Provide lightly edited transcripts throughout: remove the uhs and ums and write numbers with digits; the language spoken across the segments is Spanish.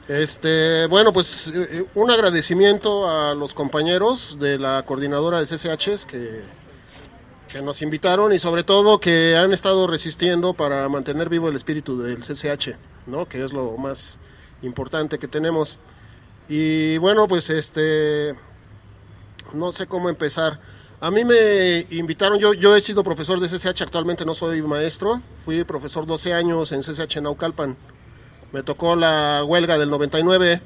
Bueno, pues un agradecimiento a los compañeros de la coordinadora de CCHs que nos invitaron y sobre todo que han estado resistiendo para mantener vivo el espíritu del CCH, ¿no? Que es lo más importante que tenemos. Y bueno, pues no sé cómo empezar. A mí me invitaron, yo he sido profesor de CCH, actualmente no soy maestro, fui profesor 12 años en CCH Naucalpan. Me tocó la huelga del 99,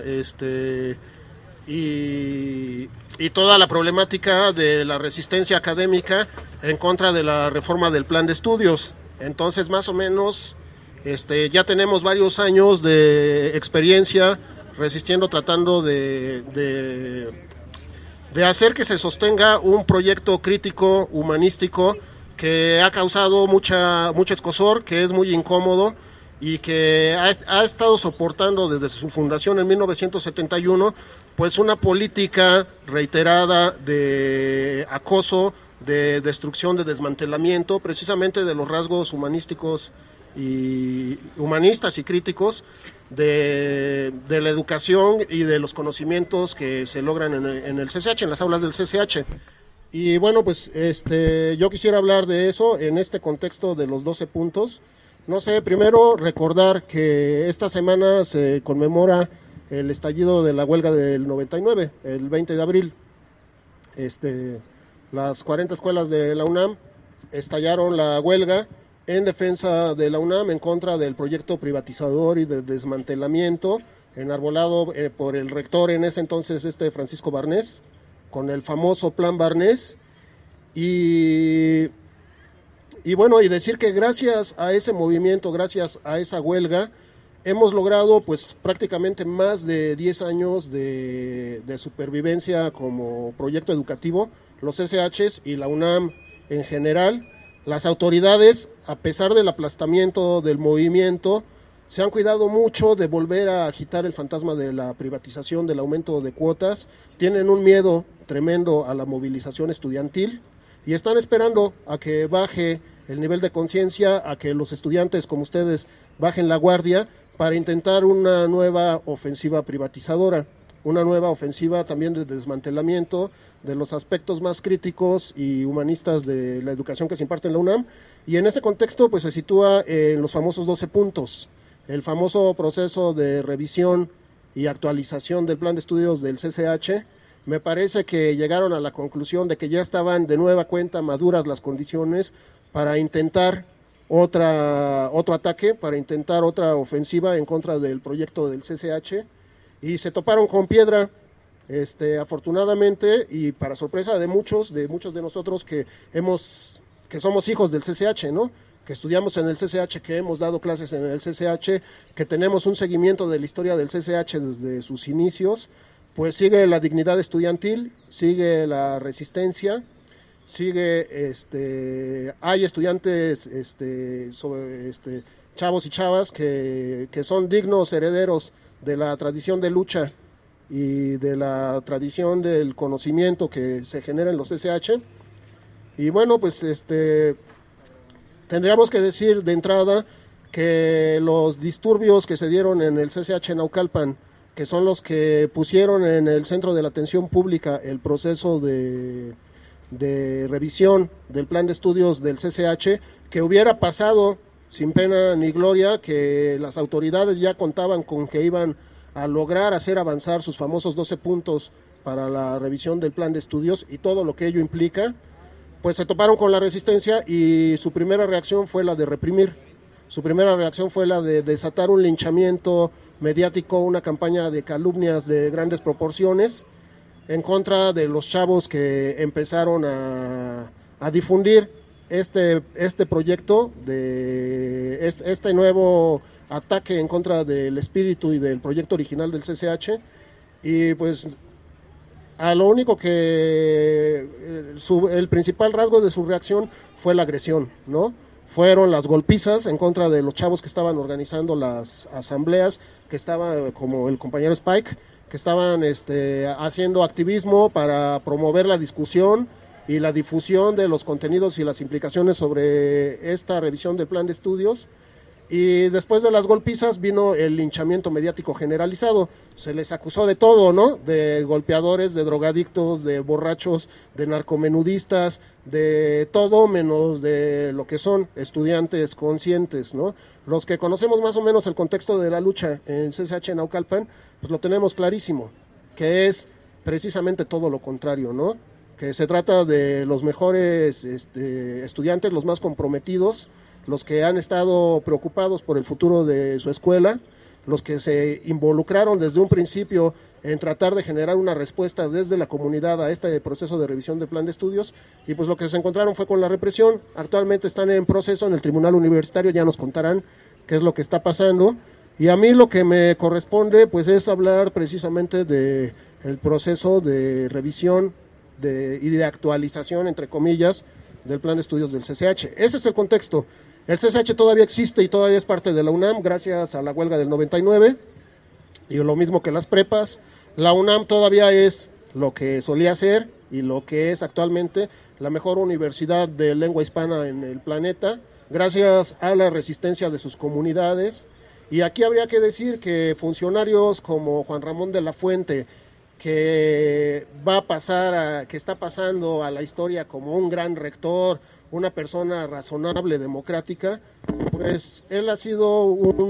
y toda la problemática de la resistencia académica en contra de la reforma del plan de estudios. Entonces, más o menos, ya tenemos varios años de experiencia resistiendo, tratando de hacer que se sostenga un proyecto crítico, humanístico, que ha causado mucho escozor, que es muy incómodo y que ha estado soportando desde su fundación en 1971 pues una política reiterada de acoso, de destrucción, de desmantelamiento, precisamente de los rasgos humanísticos y humanistas y críticos de la educación y de los conocimientos que se logran en el CCH, en las aulas del CCH. Y bueno, pues yo quisiera hablar de eso en este contexto de los 12 puntos. No sé, primero recordar que esta semana se conmemora el estallido de la huelga del 99, el 20 de abril. Las 40 escuelas de la UNAM estallaron la huelga en defensa de la UNAM, en contra del proyecto privatizador y de desmantelamiento enarbolado por el rector en ese entonces, Francisco Barnés, con el famoso Plan Barnés. Y bueno, y decir que gracias a ese movimiento, gracias a esa huelga, hemos logrado pues prácticamente más de 10 años de supervivencia como proyecto educativo, los SHs y la UNAM en general. Las autoridades, a pesar del aplastamiento del movimiento, se han cuidado mucho de volver a agitar el fantasma de la privatización, del aumento de cuotas, tienen un miedo tremendo a la movilización estudiantil y están esperando a que baje el nivel de conciencia, a que los estudiantes como ustedes bajen la guardia para intentar una nueva ofensiva privatizadora, una nueva ofensiva también de desmantelamiento de los aspectos más críticos y humanistas de la educación que se imparte en la UNAM. Y en ese contexto pues se sitúa en los famosos 12 puntos, el famoso proceso de revisión y actualización del plan de estudios del CCH. Me parece que llegaron a la conclusión de que ya estaban de nueva cuenta maduras las condiciones para intentar otro ataque, para intentar otra ofensiva en contra del proyecto del CCH, y se toparon con piedra, afortunadamente, y para sorpresa de muchos de nosotros que somos hijos del CCH, ¿no? Que estudiamos en el CCH, que hemos dado clases en el CCH, que tenemos un seguimiento de la historia del CCH desde sus inicios, pues sigue la dignidad estudiantil, sigue la resistencia, sigue, hay estudiantes, chavos y chavas que son dignos herederos de la tradición de lucha y de la tradición del conocimiento que se genera en los SH. Y bueno, pues tendríamos que decir de entrada que los disturbios que se dieron en el CCH Naucalpan, que son los que pusieron en el centro de la atención pública el proceso de revisión del plan de estudios del CCH, que hubiera pasado sin pena ni gloria, que las autoridades ya contaban con que iban a lograr hacer avanzar sus famosos 12 puntos para la revisión del plan de estudios y todo lo que ello implica, pues se toparon con la resistencia y su primera reacción fue la de reprimir. Su primera reacción fue la de desatar un linchamiento mediático, una campaña de calumnias de grandes proporciones en contra de los chavos que empezaron a difundir este proyecto, de este nuevo ataque en contra del espíritu y del proyecto original del CCH. Y pues a lo único que el principal rasgo de su reacción fue la agresión, ¿no? Fueron las golpizas en contra de los chavos que estaban organizando las asambleas, que estaban, como el compañero Spike, que estaban haciendo activismo para promover la discusión y la difusión de los contenidos y las implicaciones sobre esta revisión del plan de estudios. Y después de las golpizas vino el linchamiento mediático generalizado. Se les acusó de todo, ¿no? De golpeadores, de drogadictos, de borrachos, de narcomenudistas, de todo menos de lo que son estudiantes conscientes, ¿no? Los que conocemos más o menos el contexto de la lucha en CCH Naucalpan, pues lo tenemos clarísimo, que es precisamente todo lo contrario, ¿no? Que se trata de los mejores estudiantes, los más comprometidos, los que han estado preocupados por el futuro de su escuela, los que se involucraron desde un principio en tratar de generar una respuesta desde la comunidad a este proceso de revisión del plan de estudios, y pues lo que se encontraron fue con la represión. Actualmente están en proceso en el Tribunal Universitario, ya nos contarán qué es lo que está pasando, y a mí lo que me corresponde pues es hablar precisamente de el proceso de revisión y de actualización, entre comillas, del plan de estudios del CCH. Ese es el contexto. El CCH todavía existe y todavía es parte de la UNAM gracias a la huelga del 99, y lo mismo que las prepas. La UNAM todavía es lo que solía ser y lo que es actualmente la mejor universidad de lengua hispana en el planeta, gracias a la resistencia de sus comunidades. Y aquí habría que decir que funcionarios como Juan Ramón de la Fuente, que que está pasando a la historia como un gran rector, una persona razonable, democrática, pues él ha sido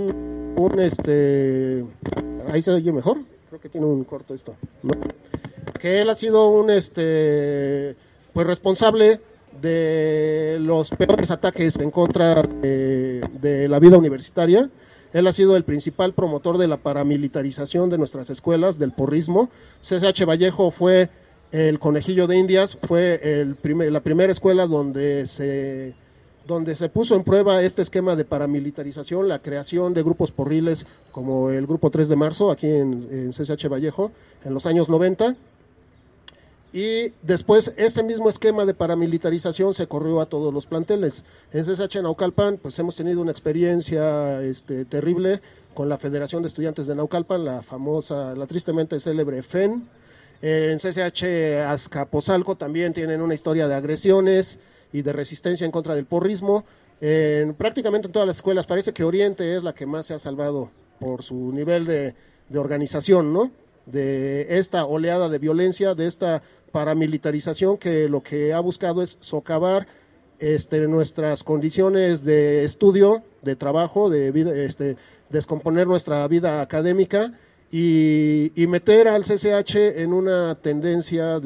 ahí se oye mejor, creo que tiene un corto esto, ¿no? Que él ha sido pues responsable de los peores ataques en contra de la vida universitaria. Él ha sido el principal promotor de la paramilitarización de nuestras escuelas, del porrismo. CCH Vallejo fue el conejillo de Indias, fue la primera escuela donde se puso en prueba este esquema de paramilitarización, la creación de grupos porriles como el Grupo 3 de Marzo, aquí en CCH Vallejo, en los años 90. Y después ese mismo esquema de paramilitarización se corrió a todos los planteles. En CCH Naucalpan pues hemos tenido una experiencia terrible con la Federación de Estudiantes de Naucalpan, la tristemente célebre FEN. En CCH Azcapotzalco también tienen una historia de agresiones y de resistencia en contra del porrismo. Prácticamente en todas las escuelas, parece que Oriente es la que más se ha salvado por su nivel de organización, ¿no? De esta oleada de violencia, de esta paramilitarización que lo que ha buscado es socavar nuestras condiciones de estudio, de trabajo, de vida, descomponer nuestra vida académica y meter al CCH en una tendencia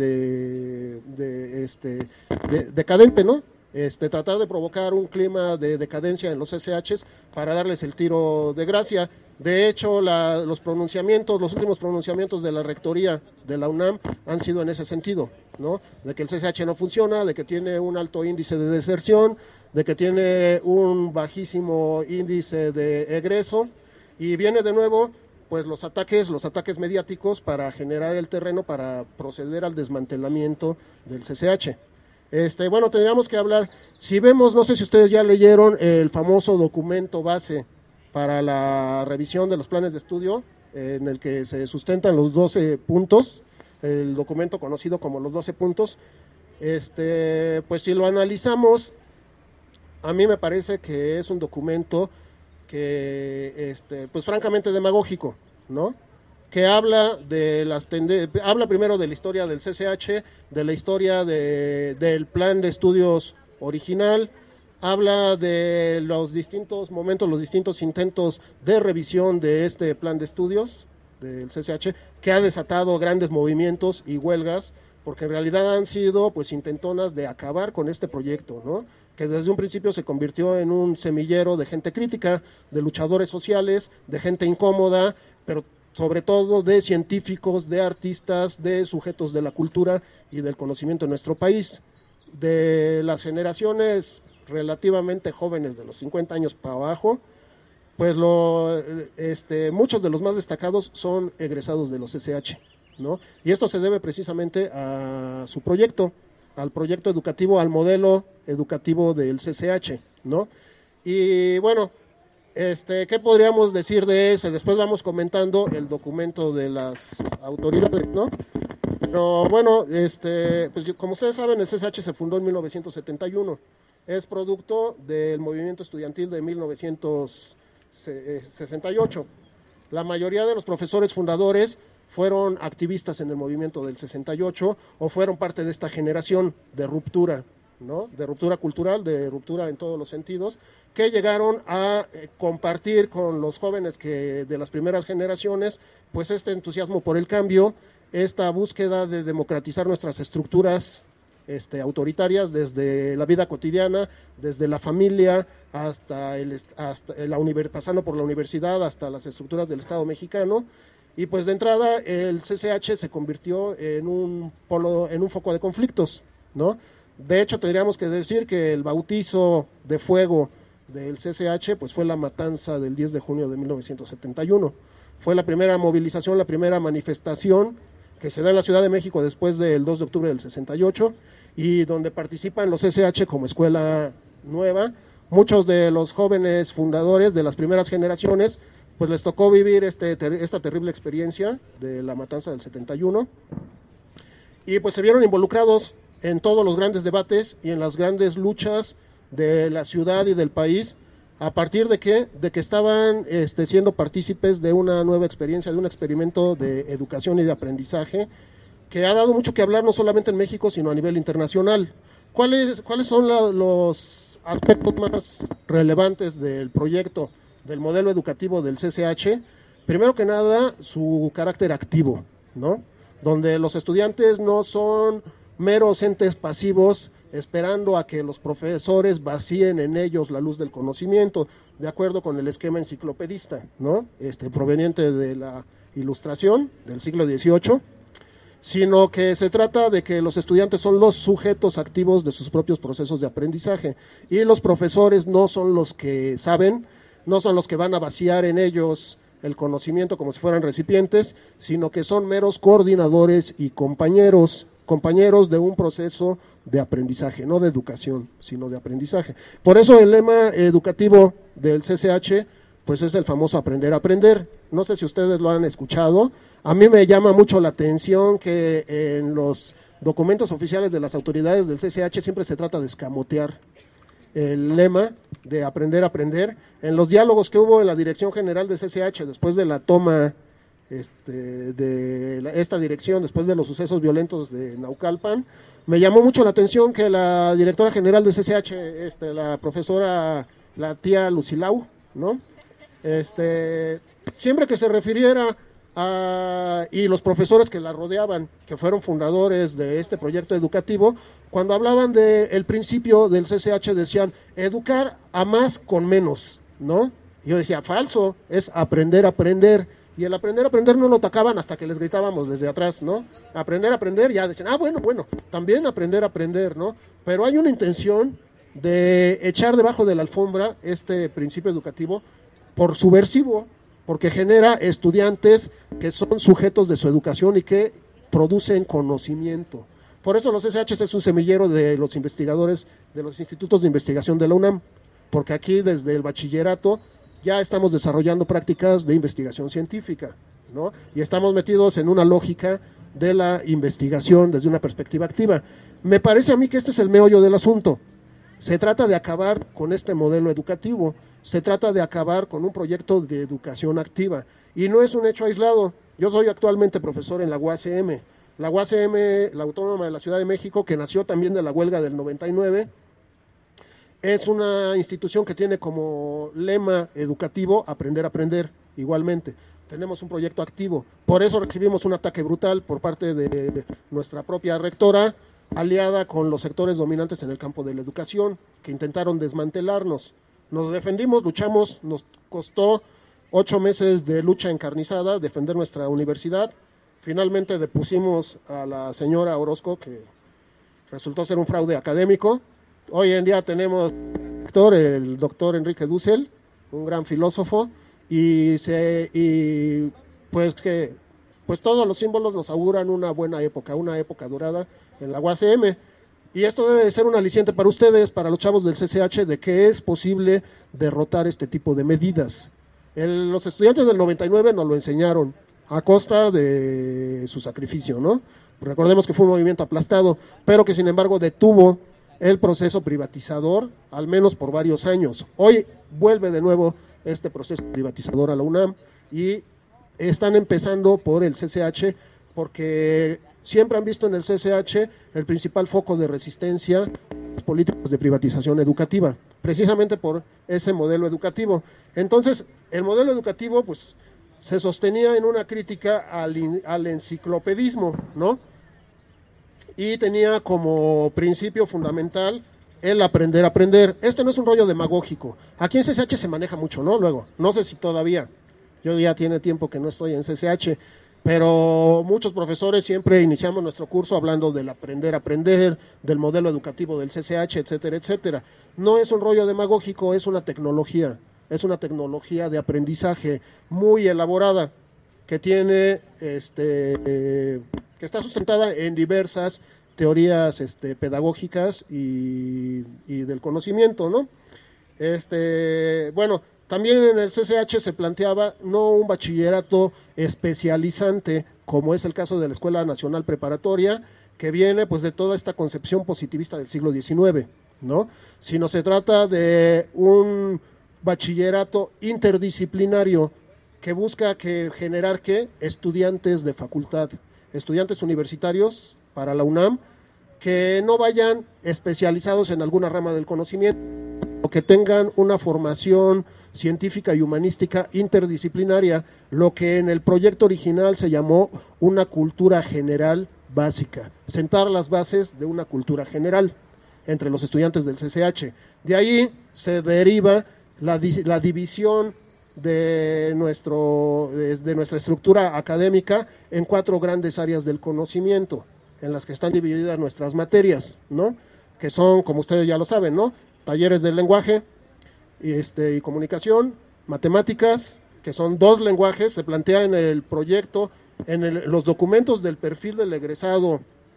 decadente, ¿no? Tratar de provocar un clima de decadencia en los CCHs para darles el tiro de gracia. De hecho, los últimos pronunciamientos de la rectoría de la UNAM han sido en ese sentido, ¿no? De que el CCH no funciona, de que tiene un alto índice de deserción, de que tiene un bajísimo índice de egreso, y viene de nuevo pues los ataques mediáticos para generar el terreno para proceder al desmantelamiento del CCH. Bueno, tendríamos que hablar, si vemos, no sé si ustedes ya leyeron el famoso documento base para la revisión de los planes de estudio, en el que se sustentan los 12 puntos, el documento conocido como los 12 puntos. Pues si lo analizamos, a mí me parece que es un documento que, pues francamente demagógico, ¿no? Que habla habla primero de la historia del CCH, de la historia del plan de estudios original, habla de los distintos momentos, los distintos intentos de revisión de este plan de estudios del CCH, que ha desatado grandes movimientos y huelgas, porque en realidad han sido pues intentonas de acabar con este proyecto, ¿no? Que desde un principio se convirtió en un semillero de gente crítica, de luchadores sociales, de gente incómoda, pero sobre todo de científicos, de artistas, de sujetos de la cultura y del conocimiento en nuestro país. De las generaciones relativamente jóvenes, de los 50 años para abajo, pues muchos de los más destacados son egresados de los CCH, ¿no? Y esto se debe precisamente a su proyecto, al proyecto educativo, al modelo educativo del CCH, ¿no? Y bueno, ¿qué podríamos decir de ese? Después vamos comentando el documento de las autoridades, ¿no? Pero bueno, pues como ustedes saben, el CCH se fundó en 1971. Es producto del movimiento estudiantil de 1900 68. La mayoría de los profesores fundadores fueron activistas en el movimiento del 68 o fueron parte de esta generación de ruptura, ¿no? De ruptura cultural, de ruptura en todos los sentidos, que llegaron a compartir con los jóvenes que de las primeras generaciones, pues este entusiasmo por el cambio, esta búsqueda de democratizar nuestras estructuras autoritarias desde la vida cotidiana, desde la familia hasta pasando por la universidad hasta las estructuras del Estado mexicano. Y pues de entrada el CCH se convirtió en un foco de conflictos, ¿no? De hecho, tendríamos que decir que el bautizo de fuego del CCH pues fue la matanza del 10 de junio de 1971. Fue la primera movilización, la primera manifestación que se da en la Ciudad de México después del 2 de octubre del 68 y donde participan los CCH como escuela nueva. Muchos de los jóvenes fundadores de las primeras generaciones pues les tocó vivir esta terrible experiencia de la matanza del 71 y pues se vieron involucrados en todos los grandes debates y en las grandes luchas de la ciudad y del país, a partir de que estaban siendo partícipes de una nueva experiencia, de un experimento de educación y de aprendizaje que ha dado mucho que hablar no solamente en México, sino a nivel internacional. ¿Cuáles son los aspectos más relevantes del proyecto, del modelo educativo del CCH? Primero que nada, su carácter activo, ¿no? Donde los estudiantes no son meros entes pasivos esperando a que los profesores vacíen en ellos la luz del conocimiento, de acuerdo con el esquema enciclopedista, ¿no? Proveniente de la Ilustración del siglo XVIII, sino que se trata de que los estudiantes son los sujetos activos de sus propios procesos de aprendizaje y los profesores no son los que saben, no son los que van a vaciar en ellos el conocimiento como si fueran recipientes, sino que son meros coordinadores y compañeros de un proceso de aprendizaje, no de educación, sino de aprendizaje. Por eso el lema educativo del CCH, pues es el famoso aprender a aprender. No sé si ustedes lo han escuchado. A mí me llama mucho la atención que en los documentos oficiales de las autoridades del CCH siempre se trata de escamotear el lema de aprender a aprender. En los diálogos que hubo en la Dirección General de CCH después de la toma de esta dirección, después de los sucesos violentos de Naucalpan, me llamó mucho la atención que la directora general de CCH, la profesora, la tía Lucilau, ¿no? Siempre que se refiriera y los profesores que la rodeaban, que fueron fundadores de este proyecto educativo, cuando hablaban del principio del CCH decían, educar a más con menos, ¿no? Y yo decía, falso, es aprender a aprender. Y el aprender a aprender no lo atacaban hasta que les gritábamos desde atrás, ¿no? Aprender a aprender, ya decían, bueno, también aprender a aprender, ¿no? Pero hay una intención de echar debajo de la alfombra este principio educativo por subversivo, porque genera estudiantes que son sujetos de su educación y que producen conocimiento. Por eso los SHs es un semillero de los investigadores de los institutos de investigación de la UNAM, porque aquí desde el bachillerato ya estamos desarrollando prácticas de investigación científica, ¿no? Y estamos metidos en una lógica de la investigación desde una perspectiva activa. Me parece a mí que este es el meollo del asunto. Se trata de acabar con este modelo educativo, se trata de acabar con un proyecto de educación activa. Y no es un hecho aislado. Yo soy actualmente profesor en la UACM. La UACM, la Autónoma de la Ciudad de México, que nació también de la huelga del 99, es una institución que tiene como lema educativo aprender a aprender, igualmente. Tenemos un proyecto activo. Por eso recibimos un ataque brutal por parte de nuestra propia rectora, aliada con los sectores dominantes en el campo de la educación, que intentaron desmantelarnos. Nos defendimos, luchamos, nos costó 8 meses de lucha encarnizada, defender nuestra universidad. Finalmente depusimos a la señora Orozco, que resultó ser un fraude académico. Hoy en día tenemos el doctor Enrique Dussel, un gran filósofo, y pues todos los símbolos nos auguran una buena época, una época dorada en la UACM. Y esto debe de ser un aliciente para ustedes, para los chavos del CCH, de que es posible derrotar este tipo de medidas. Los estudiantes del 99 nos lo enseñaron a costa de su sacrificio, ¿no? Recordemos que fue un movimiento aplastado, pero que sin embargo detuvo el proceso privatizador, al menos por varios años. Hoy vuelve de nuevo este proceso privatizador a la UNAM, y están empezando por el CCH porque siempre han visto en el CCH el principal foco de resistencia a las políticas de privatización educativa, precisamente por ese modelo educativo. Entonces, el modelo educativo pues se sostenía en una crítica al enciclopedismo, ¿no? Y tenía como principio fundamental el aprender a aprender. Este no es un rollo demagógico. Aquí en CCH se maneja mucho, ¿no? Luego, no sé si todavía, yo ya tiene tiempo que no estoy en CCH, pero muchos profesores siempre iniciamos nuestro curso hablando del aprender a aprender, del modelo educativo del CCH, etcétera, etcétera. No es un rollo demagógico, es una tecnología de aprendizaje muy elaborada que tiene, que está sustentada en diversas teorías pedagógicas y del conocimiento, ¿no? Bueno, también en el CCH se planteaba no un bachillerato especializante, como es el caso de la Escuela Nacional Preparatoria, que viene pues de toda esta concepción positivista del siglo XIX, ¿no? Sino se trata de un bachillerato interdisciplinario que busca generar estudiantes de facultad, estudiantes universitarios para la UNAM, que no vayan especializados en alguna rama del conocimiento, o que tengan una formación científica y humanística interdisciplinaria, lo que en el proyecto original se llamó una cultura general básica, sentar las bases de una cultura general entre los estudiantes del CCH. De ahí se deriva la división de nuestra estructura académica en 4 grandes áreas del conocimiento, en las que están divididas nuestras materias, ¿no? Que son, como ustedes ya lo saben, ¿no? Talleres del lenguaje y comunicación, matemáticas, que son 2 lenguajes, se plantea en el proyecto, los documentos del perfil del egresado,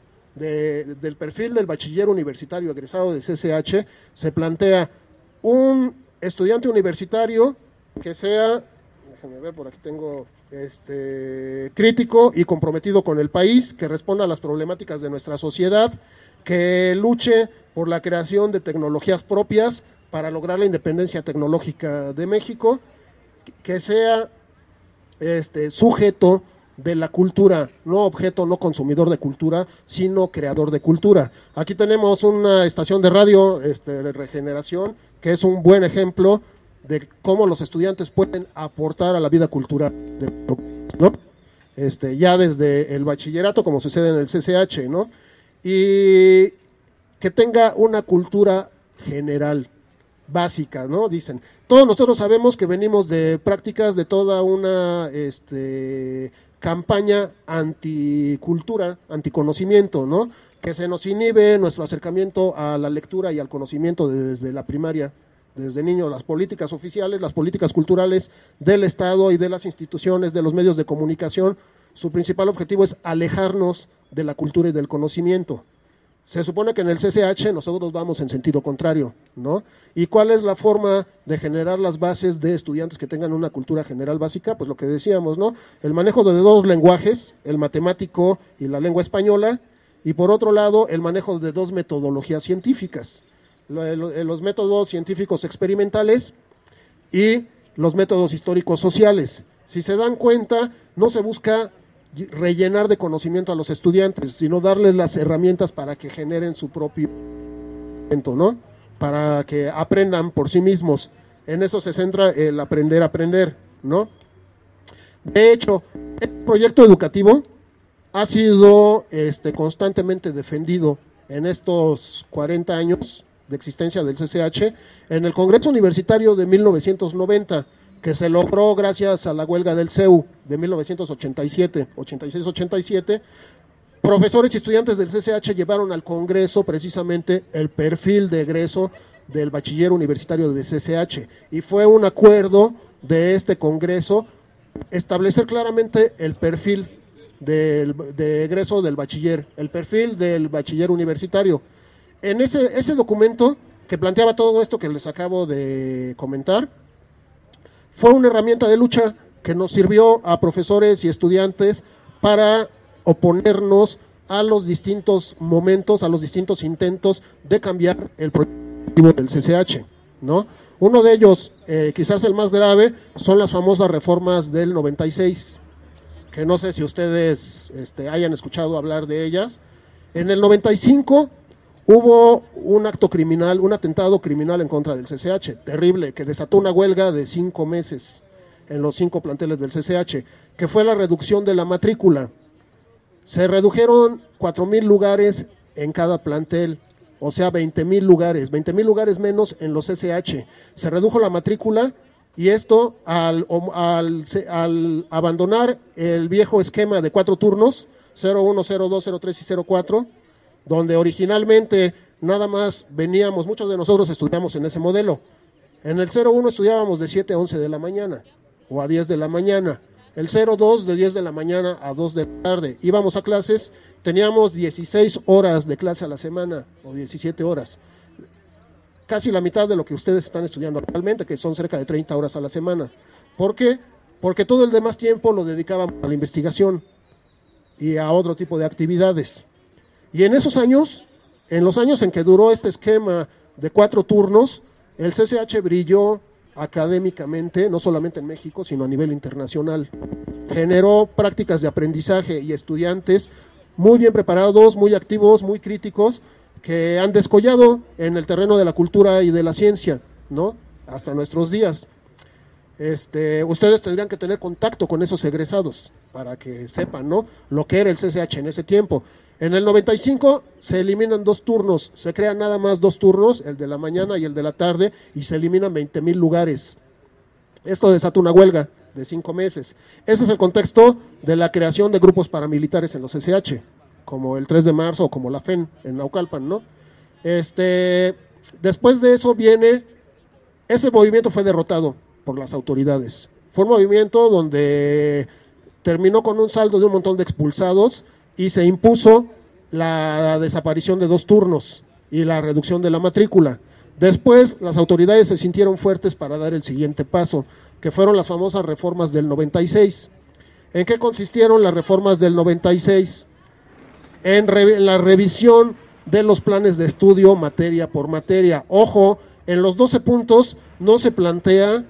del perfil del bachiller universitario egresado de CCH, se plantea un estudiante universitario que sea, déjenme ver, por aquí tengo, crítico y comprometido con el país, que responda a las problemáticas de nuestra sociedad, que luche por la creación de tecnologías propias para lograr la independencia tecnológica de México, que sea sujeto de la cultura, no objeto, no consumidor de cultura, sino creador de cultura. Aquí tenemos una estación de radio de Regeneración, que es un buen ejemplo de cómo los estudiantes pueden aportar a la vida cultural, ¿no? Ya desde el bachillerato, como sucede en el CCH, ¿no? Y que tenga una cultura general, básica, ¿no? Dicen, todos nosotros sabemos que venimos de prácticas de toda una campaña anticultura, anticonocimiento, ¿no? Que se nos inhibe nuestro acercamiento a la lectura y al conocimiento desde la primaria, desde niño. Las políticas oficiales, las políticas culturales del Estado y de las instituciones, de los medios de comunicación, su principal objetivo es alejarnos de la cultura y del conocimiento. Se supone que en el CCH nosotros vamos en sentido contrario, ¿no? ¿Y cuál es la forma de generar las bases de estudiantes que tengan una cultura general básica? Pues lo que decíamos, ¿no? El manejo de 2 lenguajes, el matemático y la lengua española, y por otro lado, el manejo de 2 metodologías científicas, los métodos científicos experimentales y los métodos históricos sociales. Si se dan cuenta, no se busca rellenar de conocimiento a los estudiantes, sino darles las herramientas para que generen su propio conocimiento, ¿no? Para que aprendan por sí mismos. En eso se centra el aprender a aprender, ¿no? De hecho, este proyecto educativo ha sido constantemente defendido en estos 40 años de existencia del CCH en el Congreso Universitario de 1990, que se logró gracias a la huelga del CEU de 1987, 86-87, profesores y estudiantes del CCH llevaron al Congreso precisamente el perfil de egreso del bachiller universitario de CCH, y fue un acuerdo de este Congreso establecer claramente el perfil de egreso del bachiller, el perfil del bachiller universitario. En ese documento que planteaba todo esto que les acabo de comentar, fue una herramienta de lucha que nos sirvió a profesores y estudiantes para oponernos a los distintos momentos, a los distintos intentos de cambiar el proyecto del CCH, ¿no? Uno de ellos, quizás el más grave, son las famosas reformas del 96, que no sé si ustedes hayan escuchado hablar de ellas. En el 95 hubo un acto criminal, un atentado criminal en contra del CCH, terrible, que desató una huelga de 5 meses en los 5 planteles del CCH, que fue la reducción de la matrícula. Se redujeron 4,000 lugares en cada plantel, o sea, 20,000 lugares menos en los CCH. Se redujo la matrícula y esto al abandonar el viejo esquema de 4 turnos, 01, 02, 03 y 04, donde originalmente nada más veníamos, muchos de nosotros estudiamos en ese modelo. En el 01 estudiábamos de 7 a 11 de la mañana o a 10 de la mañana. El 02 de 10 de la mañana a 2 de la tarde. Íbamos a clases, teníamos 16 horas de clase a la semana o 17 horas. Casi la mitad de lo que ustedes están estudiando actualmente, que son cerca de 30 horas a la semana. ¿Por qué? Porque todo el demás tiempo lo dedicábamos a la investigación y a otro tipo de actividades. Y en esos años, en los años en que duró este esquema de 4 turnos, el CCH brilló académicamente, no solamente en México, sino a nivel internacional. Generó prácticas de aprendizaje y estudiantes muy bien preparados, muy activos, muy críticos, que han descollado en el terreno de la cultura y de la ciencia, ¿no? Hasta nuestros días. Ustedes tendrían que tener contacto con esos egresados para que sepan, ¿no?, lo que era el CCH en ese tiempo. En el 95 se eliminan 2 turnos, se crean nada más 2 turnos, el de la mañana y el de la tarde, y se eliminan 20,000 lugares. Esto desata una huelga de 5 meses. Ese es el contexto de la creación de grupos paramilitares en los CCH, como el 3 de marzo o como la FEN en Naucalpan, ¿no? Después de eso ese movimiento fue derrotado por las autoridades. Fue un movimiento donde terminó con un saldo de un montón de expulsados y se impuso la desaparición de 2 turnos y la reducción de la matrícula. Después las autoridades se sintieron fuertes para dar el siguiente paso, que fueron las famosas reformas del 96. ¿En qué consistieron las reformas del 96? En la revisión de los planes de estudio materia por materia. Ojo, en los 12 puntos no se plantea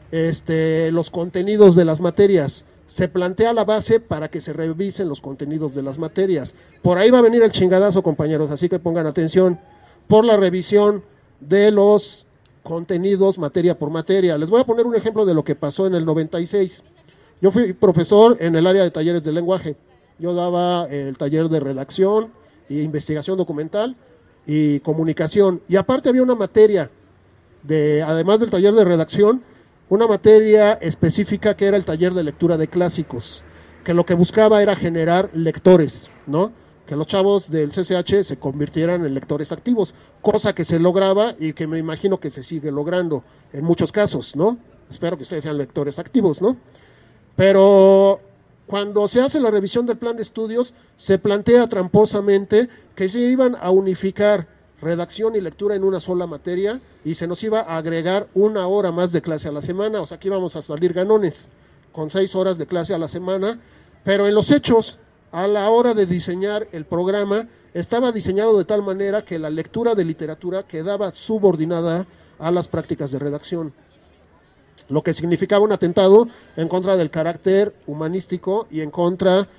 los contenidos de las materias. Se plantea la base para que se revisen los contenidos de las materias. Por ahí va a venir el chingadazo, compañeros, así que pongan atención. Por la revisión de los contenidos materia por materia. Les voy a poner un ejemplo de lo que pasó en el 96. Yo fui profesor en el área de talleres de lenguaje. Yo daba el taller de redacción e investigación documental y comunicación. Y aparte había una materia, además del taller de redacción, una materia específica que era el taller de lectura de clásicos, que lo que buscaba era generar lectores, ¿no? Que los chavos del CCH se convirtieran en lectores activos, cosa que se lograba y que me imagino que se sigue logrando en muchos casos, ¿no? Espero que ustedes sean lectores activos, ¿no? Pero cuando se hace la revisión del plan de estudios, se plantea tramposamente que se iban a unificar redacción y lectura en una sola materia y se nos iba a agregar 1 hora más de clase a la semana, o sea que íbamos a salir ganones con 6 horas de clase a la semana, pero en los hechos, a la hora de diseñar el programa, estaba diseñado de tal manera que la lectura de literatura quedaba subordinada a las prácticas de redacción, lo que significaba un atentado en contra del carácter humanístico y en contra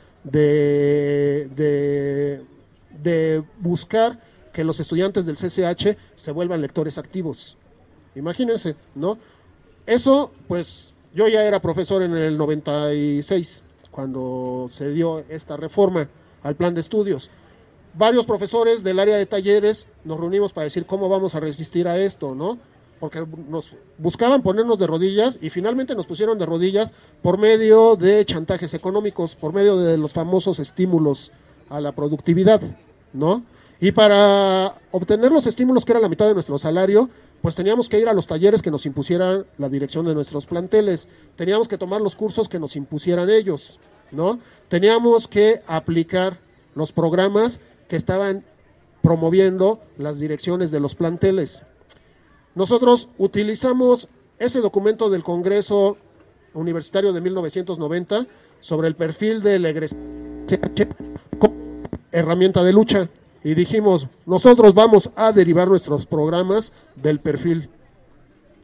de buscar que los estudiantes del CCH se vuelvan lectores activos. Imagínense, ¿no? Eso, pues, yo ya era profesor en el 96, cuando se dio esta reforma al plan de estudios. Varios profesores del área de talleres nos reunimos para decir cómo vamos a resistir a esto, ¿no? Porque nos buscaban ponernos de rodillas y finalmente nos pusieron de rodillas por medio de chantajes económicos, por medio de los famosos estímulos a la productividad, ¿no? Y para obtener los estímulos, que era la mitad de nuestro salario, pues teníamos que ir a los talleres que nos impusieran la dirección de nuestros planteles, teníamos que tomar los cursos que nos impusieran ellos, ¿no? Teníamos que aplicar los programas que estaban promoviendo las direcciones de los planteles. Nosotros utilizamos ese documento del Congreso Universitario de 1990 sobre el perfil del egresado como herramienta de lucha. Y dijimos, nosotros vamos a derivar nuestros programas del perfil.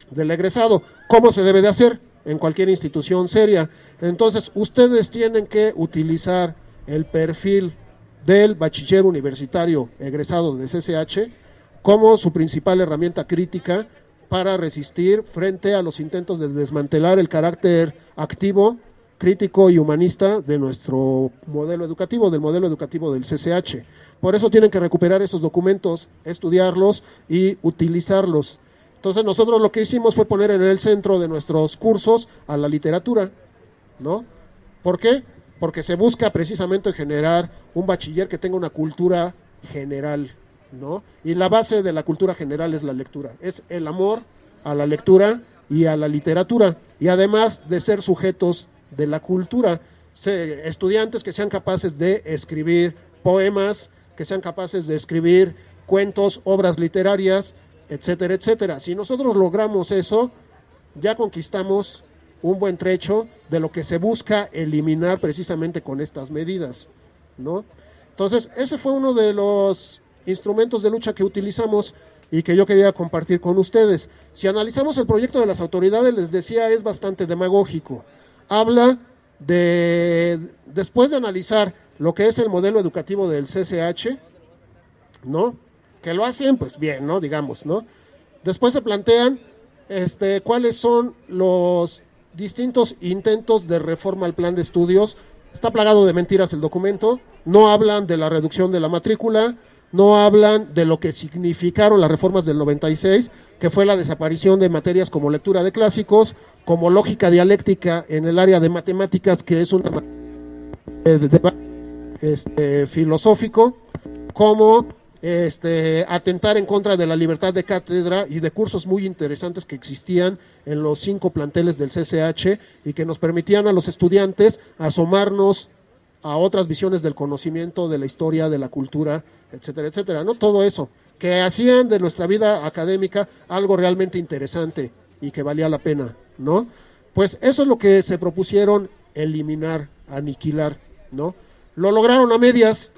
del egresado. ¿Cómo se debe de hacer? En cualquier institución seria. Entonces, ustedes tienen que utilizar el perfil del bachiller universitario egresado de CCH como su principal herramienta crítica para resistir frente a los intentos de desmantelar el carácter activo, crítico y humanista de nuestro modelo educativo, del modelo educativo del CCH. Por eso tienen que recuperar esos documentos, estudiarlos y utilizarlos. Entonces nosotros lo que hicimos fue poner en el centro de nuestros cursos a la literatura, ¿no? ¿Por qué? Porque se busca precisamente generar un bachiller que tenga una cultura general, ¿no? Y la base de la cultura general es la lectura, es el amor a la lectura y a la literatura, y además de ser sujetos de la cultura, estudiantes que sean capaces de escribir poemas, que sean capaces de escribir cuentos, obras literarias, etcétera, etcétera. Si nosotros logramos eso, ya conquistamos un buen trecho de lo que se busca eliminar precisamente con estas medidas, ¿no? Entonces, ese fue uno de los instrumentos de lucha que utilizamos y que yo quería compartir con ustedes. Si analizamos el proyecto de las autoridades, les decía, es bastante demagógico. Habla de, después de analizar lo que es el modelo educativo del CCH, ¿no? Que lo hacen, pues bien, ¿no? Digamos, ¿no? Después se plantean cuáles son los distintos intentos de reforma al plan de estudios. Está plagado de mentiras el documento. No hablan de la reducción de la matrícula, no hablan de lo que significaron las reformas del 96, que fue la desaparición de materias como lectura de clásicos, como lógica dialéctica en el área de matemáticas, que es un debate filosófico, como atentar en contra de la libertad de cátedra y de cursos muy interesantes que existían en los 5 planteles del CCH y que nos permitían a los estudiantes asomarnos a otras visiones del conocimiento, de la historia, de la cultura, etcétera, etcétera, ¿no? Todo eso, que hacían de nuestra vida académica algo realmente interesante y que valía la pena, ¿no? Pues eso es lo que se propusieron eliminar, aniquilar, ¿no? Lo lograron a medias,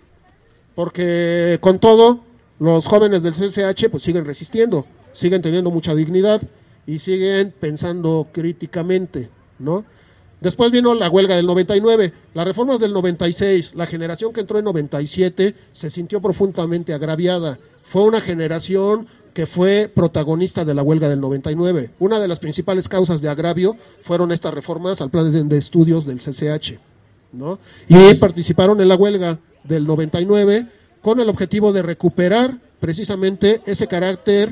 porque con todo, los jóvenes del CCH pues siguen resistiendo, siguen teniendo mucha dignidad y siguen pensando críticamente, ¿no? Después vino la huelga del 99, las reformas del 96, la generación que entró en 97 se sintió profundamente agraviada. Fue una generación que fue protagonista de la huelga del 99. Una de las principales causas de agravio fueron estas reformas al plan de estudios del CCH, ¿no? Y participaron en la huelga del 99 con el objetivo de recuperar precisamente ese carácter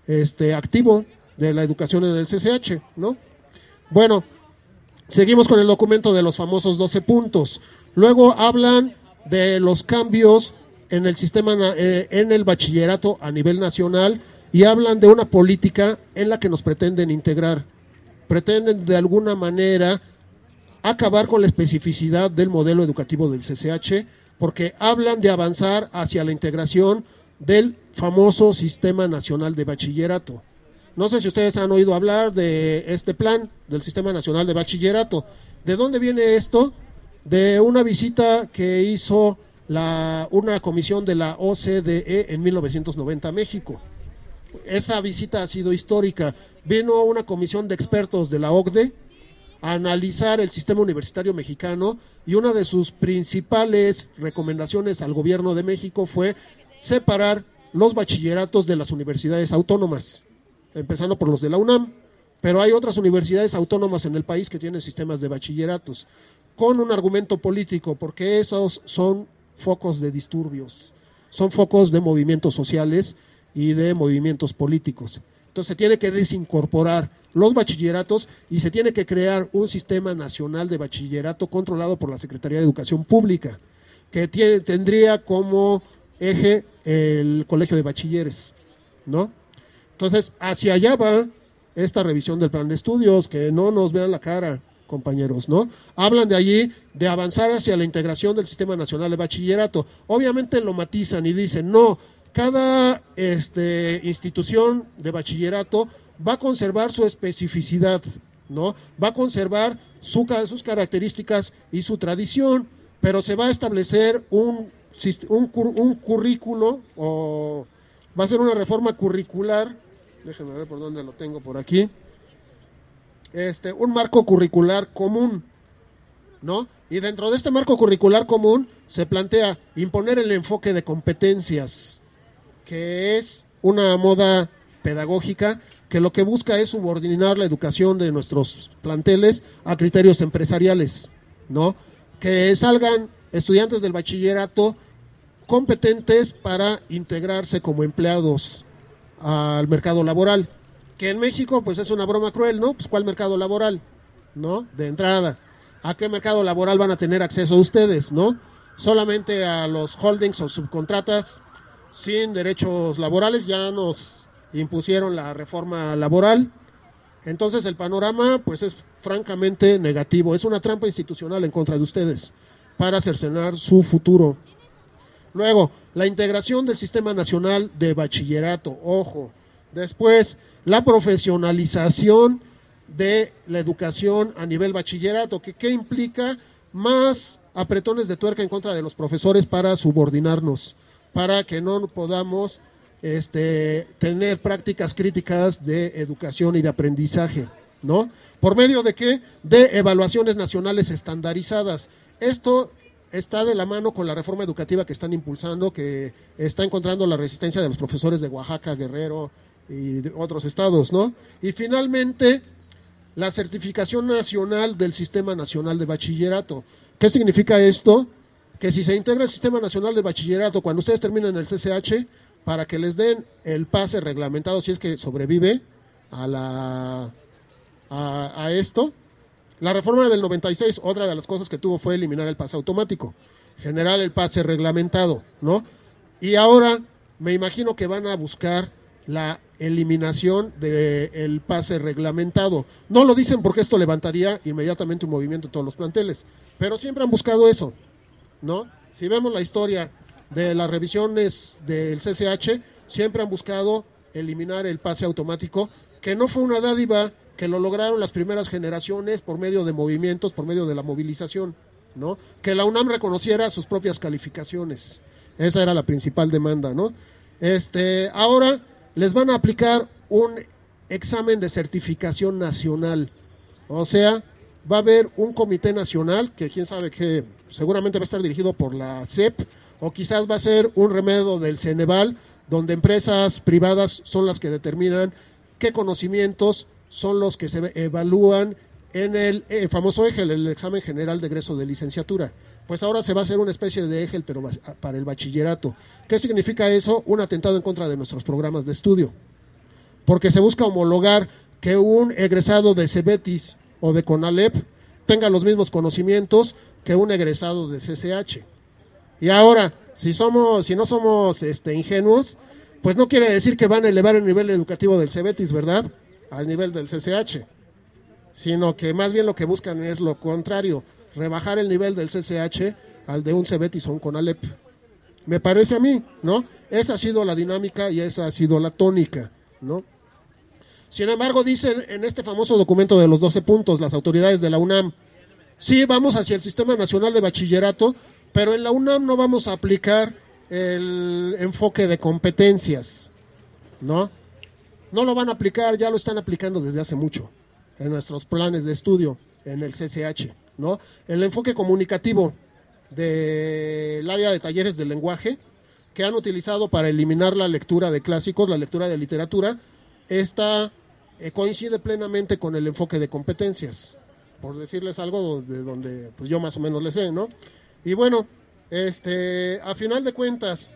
activo de la educación en el CCH, ¿no? Bueno, seguimos con el documento de los famosos 12 puntos. Luego hablan de los cambios en el sistema, en el bachillerato a nivel nacional, y hablan de una política en la que nos pretenden integrar. Pretenden de alguna manera acabar con la especificidad del modelo educativo del CCH, porque hablan de avanzar hacia la integración del famoso Sistema Nacional de Bachillerato. No sé si ustedes han oído hablar de este plan del Sistema Nacional de Bachillerato. ¿De dónde viene esto? De una visita que hizo una comisión de la OCDE en 1990 a México. Esa visita ha sido histórica. Vino una comisión de expertos de la OCDE a analizar el sistema universitario mexicano, y una de sus principales recomendaciones al gobierno de México fue separar los bachilleratos de las universidades autónomas, empezando por los de la UNAM, pero hay otras universidades autónomas en el país que tienen sistemas de bachilleratos, con un argumento político, porque esos son focos de disturbios, son focos de movimientos sociales y de movimientos políticos. Entonces se tiene que desincorporar los bachilleratos y se tiene que crear un sistema nacional de bachillerato controlado por la Secretaría de Educación Pública, que tendría como eje el Colegio de Bachilleres, ¿no? Entonces, hacia allá va esta revisión del plan de estudios, que no nos vean la cara, compañeros, ¿no? Hablan de allí de avanzar hacia la integración del Sistema Nacional de Bachillerato. Obviamente lo matizan y dicen, no, cada institución de bachillerato va a conservar su especificidad, ¿no? Va a conservar sus características y su tradición, pero se va a establecer un currículo, o va a ser una reforma curricular. Déjenme ver por dónde lo tengo por aquí. un marco curricular común, ¿no? Y dentro de este marco curricular común se plantea imponer el enfoque de competencias, que es una moda pedagógica que lo que busca es subordinar la educación de nuestros planteles a criterios empresariales, ¿no? Que salgan estudiantes del bachillerato competentes para integrarse como empleados al mercado laboral, que en México pues es una broma cruel, ¿no? Pues ¿cuál mercado laboral? ¿No? De entrada, ¿a qué mercado laboral van a tener acceso ustedes, no? Solamente a los holdings o subcontratas sin derechos laborales. Ya nos impusieron la reforma laboral, entonces el panorama pues es francamente negativo, es una trampa institucional en contra de ustedes para cercenar su futuro. Luego, la integración del Sistema Nacional de Bachillerato, ojo. Después, la profesionalización de la educación a nivel bachillerato, que implica más apretones de tuerca en contra de los profesores para subordinarnos, para que no podamos tener prácticas críticas de educación y de aprendizaje, ¿no? ¿Por medio de qué? De evaluaciones nacionales estandarizadas. Esto está de la mano con la reforma educativa que están impulsando, que está encontrando la resistencia de los profesores de Oaxaca, Guerrero y de otros estados, ¿no? Y finalmente, la certificación nacional del Sistema Nacional de Bachillerato. ¿Qué significa esto? Que si se integra el Sistema Nacional de Bachillerato, cuando ustedes terminen el CCH, para que les den el pase reglamentado, si es que sobrevive a esto. La reforma del 96, otra de las cosas que tuvo fue eliminar el pase automático, generar el pase reglamentado, ¿no? Y ahora me imagino que van a buscar la eliminación del pase reglamentado. No lo dicen porque esto levantaría inmediatamente un movimiento en todos los planteles, pero siempre han buscado eso, ¿no? Si vemos la historia de las revisiones del CCH, siempre han buscado eliminar el pase automático, que no fue una dádiva, que lo lograron las primeras generaciones por medio de movimientos, por medio de la movilización, ¿no? Que la UNAM reconociera sus propias calificaciones. Esa era la principal demanda, ¿no? Ahora les van a aplicar un examen de certificación nacional. O sea, va a haber un comité nacional, que quién sabe que seguramente va a estar dirigido por la SEP, o quizás va a ser un remedio del Ceneval, donde empresas privadas son las que determinan qué conocimientos son los que se evalúan en el famoso EGEL, el examen general de egreso de licenciatura. Pues ahora se va a hacer una especie de EGEL, pero para el bachillerato. ¿Qué significa eso? Un atentado en contra de nuestros programas de estudio. Porque se busca homologar que un egresado de CEBETIS o de CONALEP tenga los mismos conocimientos que un egresado de CCH. Y ahora, si no somos ingenuos, pues no quiere decir que van a elevar el nivel educativo del CEBETIS, ¿verdad?, al nivel del CCH, sino que más bien lo que buscan es lo contrario, rebajar el nivel del CCH al de un CEBETIS o un CONALEP. Me parece a mí, ¿no? Esa ha sido la dinámica y esa ha sido la tónica, ¿no? Sin embargo, dicen en este famoso documento de los 12 puntos, las autoridades de la UNAM, sí, vamos hacia el Sistema Nacional de Bachillerato, pero en la UNAM no vamos a aplicar el enfoque de competencias, ¿no? No lo van a aplicar, ya lo están aplicando desde hace mucho en nuestros planes de estudio en el CCH, ¿no? El enfoque comunicativo del área de talleres del lenguaje que han utilizado para eliminar la lectura de clásicos, la lectura de literatura, coincide plenamente con el enfoque de competencias, por decirles algo de donde pues yo más o menos le sé, ¿no? Y bueno, a final de cuentas,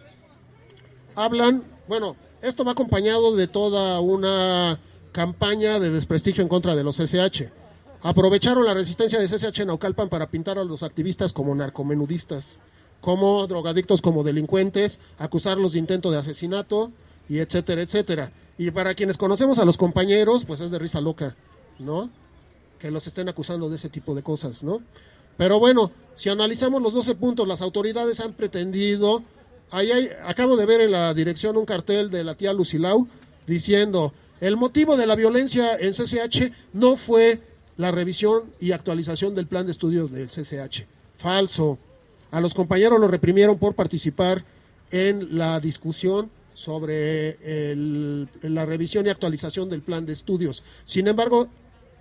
esto va acompañado de toda una campaña de desprestigio en contra de los CCH. Aprovecharon la resistencia de CCH en Naucalpan para pintar a los activistas como narcomenudistas, como drogadictos, como delincuentes, acusarlos de intento de asesinato, y etcétera, etcétera. Y para quienes conocemos a los compañeros, pues es de risa loca, ¿no? Que los estén acusando de ese tipo de cosas, ¿no? Pero bueno, si analizamos los 12 puntos, las autoridades han pretendido... acabo de ver en la dirección un cartel de la tía Lucilau diciendo: el motivo de la violencia en CCH no fue la revisión y actualización del plan de estudios del CCH. Falso. A los compañeros los reprimieron por participar en la discusión sobre la revisión y actualización del plan de estudios. Sin embargo,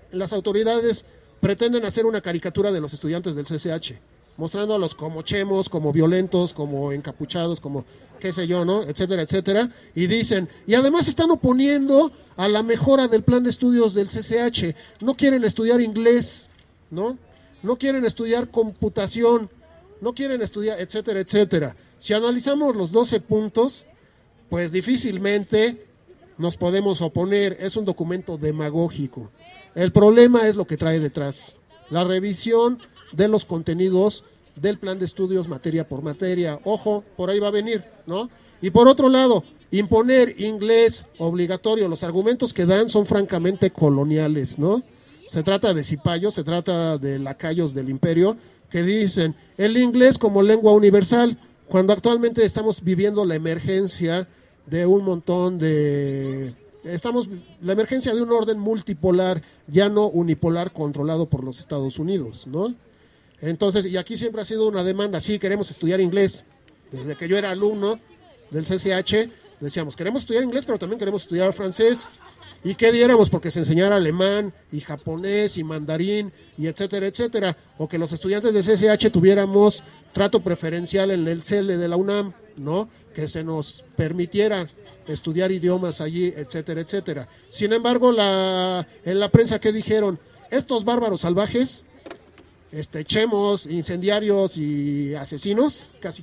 las autoridades pretenden hacer una caricatura de los estudiantes del CCH, mostrándolos como chemos, como violentos, como encapuchados, como qué sé yo, ¿no? Etcétera, etcétera. Y dicen, y además están oponiendo a la mejora del plan de estudios del CCH. No quieren estudiar inglés, ¿no? No quieren estudiar computación, no quieren estudiar, etcétera, etcétera. Si analizamos los 12 puntos, pues difícilmente nos podemos oponer. Es un documento demagógico. El problema es lo que trae detrás. La revisión de los contenidos del plan de estudios materia por materia. Ojo, por ahí va a venir, ¿no? Y por otro lado, imponer inglés obligatorio. Los argumentos que dan son francamente coloniales, ¿no? Se trata de cipayos, se trata de lacayos del imperio que dicen el inglés como lengua universal, cuando actualmente estamos viviendo la emergencia de un montón de... la emergencia de un orden multipolar, ya no unipolar, controlado por los Estados Unidos, ¿no? Entonces, y aquí siempre ha sido una demanda, sí, queremos estudiar inglés. Desde que yo era alumno del CCH, decíamos, queremos estudiar inglés, pero también queremos estudiar francés. ¿Y qué diéramos? Porque se enseñara alemán y japonés y mandarín y etcétera, etcétera. O que los estudiantes de CCH tuviéramos trato preferencial en el CELE de la UNAM, ¿no? Que se nos permitiera estudiar idiomas allí, etcétera, etcétera. Sin embargo, en la prensa, ¿qué dijeron? Estos bárbaros salvajes, chemos, incendiarios y asesinos, casi,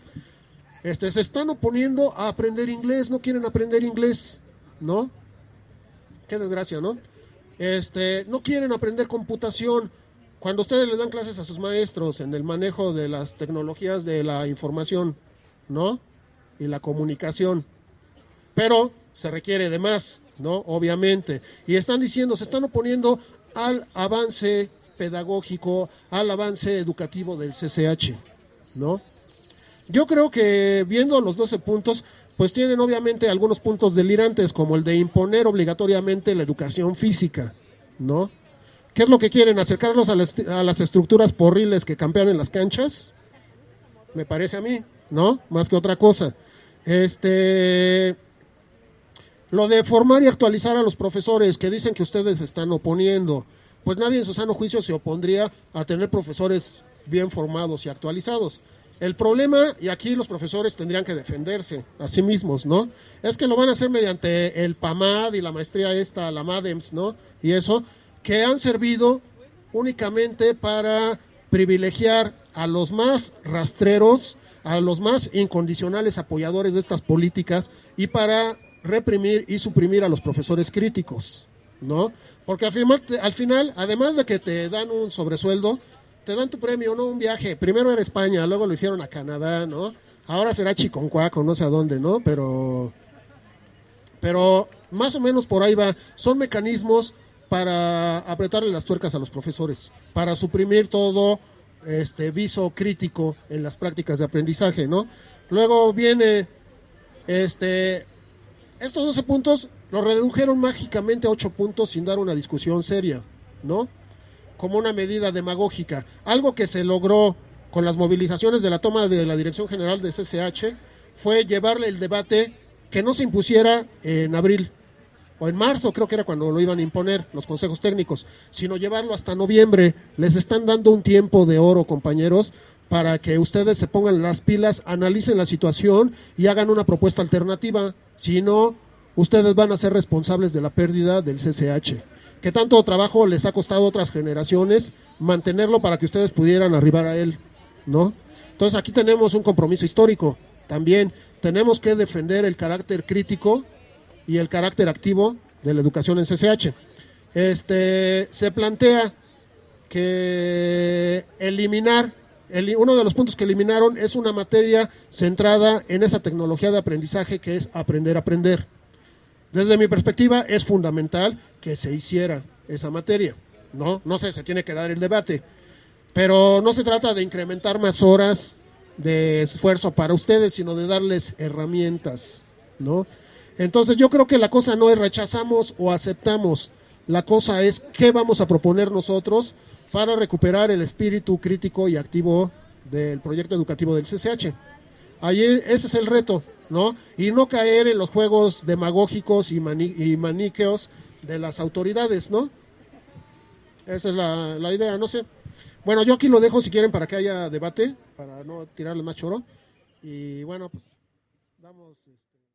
se están oponiendo a aprender inglés, no quieren aprender inglés, ¿no? Qué desgracia, ¿no? No quieren aprender computación. Cuando ustedes le dan clases a sus maestros en el manejo de las tecnologías de la información, ¿no? Y la comunicación. Pero se requiere de más, ¿no? Obviamente. Y están diciendo, se están oponiendo al avance pedagógico, al avance educativo del CCH, ¿no? Yo creo que viendo los 12 puntos, pues tienen obviamente algunos puntos delirantes, como el de imponer obligatoriamente la educación física, ¿no? ¿Qué es lo que quieren? ¿Acercarlos a las estructuras porriles que campean en las canchas? Me parece a mí, ¿no? Más que otra cosa. Lo de formar y actualizar a los profesores, que dicen que ustedes están oponiendo, pues nadie en su sano juicio se opondría a tener profesores bien formados y actualizados. El problema, y aquí los profesores tendrían que defenderse a sí mismos, ¿no? Es que lo van a hacer mediante el PAMAD y la maestría la MADEMS, ¿no? Y eso, que han servido únicamente para privilegiar a los más rastreros, a los más incondicionales apoyadores de estas políticas y para reprimir y suprimir a los profesores críticos, ¿no? Porque al final, además de que te dan un sobresueldo, te dan tu premio, no un viaje. Primero era España, luego lo hicieron a Canadá, ¿no? Ahora será Chiconcuaco, no sé a dónde, ¿no? Pero más o menos por ahí va. Son mecanismos para apretarle las tuercas a los profesores, para suprimir todo viso crítico en las prácticas de aprendizaje, ¿no? Luego viene estos 12 puntos los redujeron mágicamente a 8 puntos sin dar una discusión seria, ¿no? Como una medida demagógica. Algo que se logró con las movilizaciones de la toma de la Dirección General de CCH fue llevarle el debate que no se impusiera en abril o en marzo, creo que era cuando lo iban a imponer los consejos técnicos, sino llevarlo hasta noviembre. Les están dando un tiempo de oro, compañeros, para que ustedes se pongan las pilas, analicen la situación y hagan una propuesta alternativa. Si no, ustedes van a ser responsables de la pérdida del CCH, que tanto trabajo les ha costado a otras generaciones mantenerlo para que ustedes pudieran arribar a él, ¿no? Entonces aquí tenemos un compromiso histórico. También tenemos que defender el carácter crítico y el carácter activo de la educación en CCH. Se plantea que uno de los puntos que eliminaron es una materia centrada en esa tecnología de aprendizaje que es aprender a aprender. Desde mi perspectiva es fundamental que se hiciera esa materia, ¿no? No sé, se tiene que dar el debate, pero no se trata de incrementar más horas de esfuerzo para ustedes, sino de darles herramientas, ¿no? Entonces yo creo que la cosa no es rechazamos o aceptamos, la cosa es qué vamos a proponer nosotros para recuperar el espíritu crítico y activo del proyecto educativo del CCH. Ahí ese es el reto, ¿no? Y no caer en los juegos demagógicos y maniqueos de las autoridades, ¿no? Esa es la idea, no sé. Bueno, yo aquí lo dejo si quieren para que haya debate, para no tirarle más choro. Y bueno, pues damos...